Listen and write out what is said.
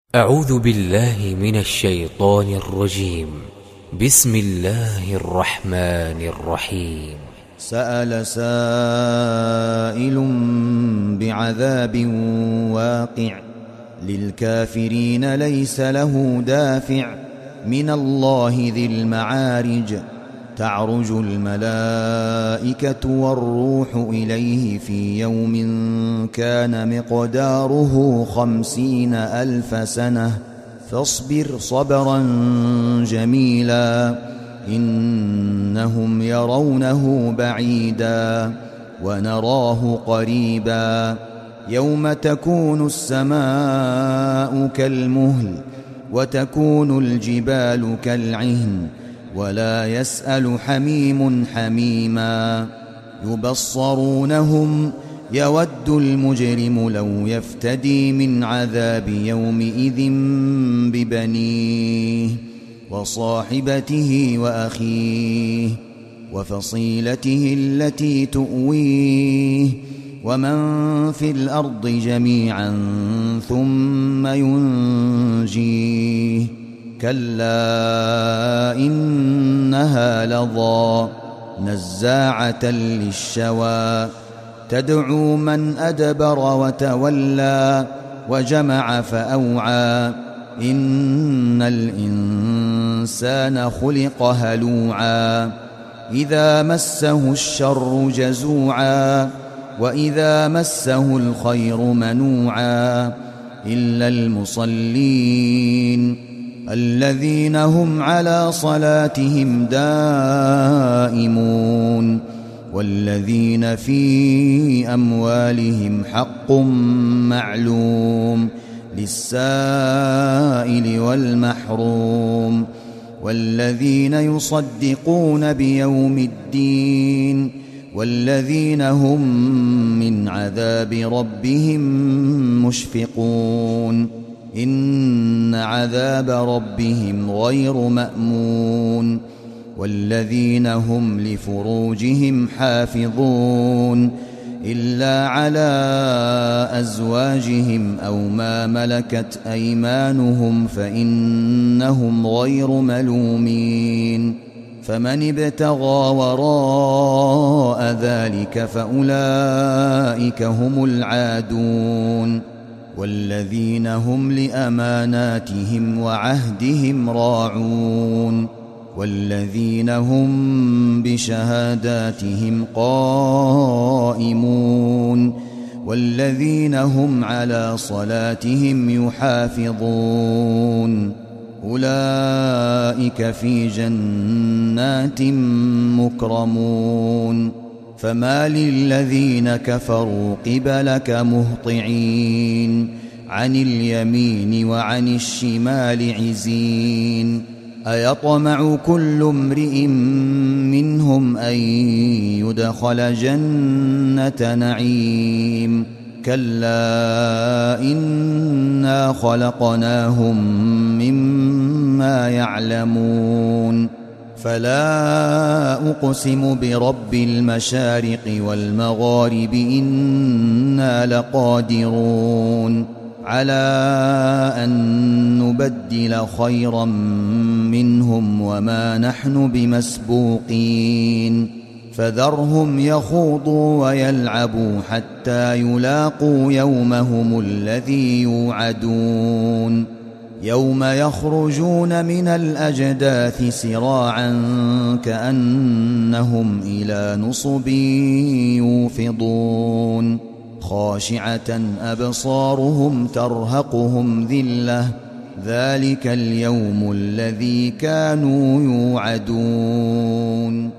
أعوذ بالله من الشيطان الرجيم. بسم الله الرحمن الرحيم. سأل سائل بعذاب واقع للكافرين ليس له دافع من الله ذي المعارج تعرج الملائكة والروح إليه في يوم كان مقداره 50,000 سنة فاصبر صبرا جميلا إنهم يرونه بعيدا ونراه قريبا يوم تكون السماء كالمهل وتكون الجبال كالعهن ولا يسأل حميم حميما يبصرونهم يود المجرم لو يفتدي من عذاب يومئذ ببنيه وصاحبته وأخيه وفصيلته التي تؤويه ومن في الأرض جميعا ثم ينجيه كلا إنها لظى نزاعة للشوى تدعو من أدبر وتولى وجمع فأوعى إن الإنسان خلق هلوعا إذا مسه الشر جزوعا وإذا مسه الخير منوعا إلا المصلين الذين هم على صلاتهم دائمون والذين في أموالهم حق معلوم للسائل والمحروم والذين يصدقون بيوم الدين والذين هم من عذاب ربهم مشفقون إن عذاب ربهم غير مأمون والذين هم لفروجهم حافظون إلا على أزواجهم أو ما ملكت أيمانهم فإنهم غير ملومين فمن ابتغى وراء ذلك فأولئك هم العادون والذين هم لأماناتهم وعهدهم راعون والذين هم بشهاداتهم قائمون والذين هم على صلاتهم يحافظون أولئك في جنات مكرمون فما للذين كفروا قبلك مهطعين عن اليمين وعن الشمال عزين أيطمع كل امرئ منهم أن يدخل جنة نعيم كلا إنا خلقناهم مما يعلمون فلا أقسم برب المشارق والمغارب إنا لقادرون على أن نبدل خيرا منهم وما نحن بمسبوقين فذرهم يخوضوا ويلعبوا حتى يلاقوا يومهم الذي يوعدون يوم يخرجون من الأجداث سراعا كأنهم إلى نصب يوفضون خاشعة أبصارهم ترهقهم ذلة ذلك اليوم الذي كانوا يوعدون.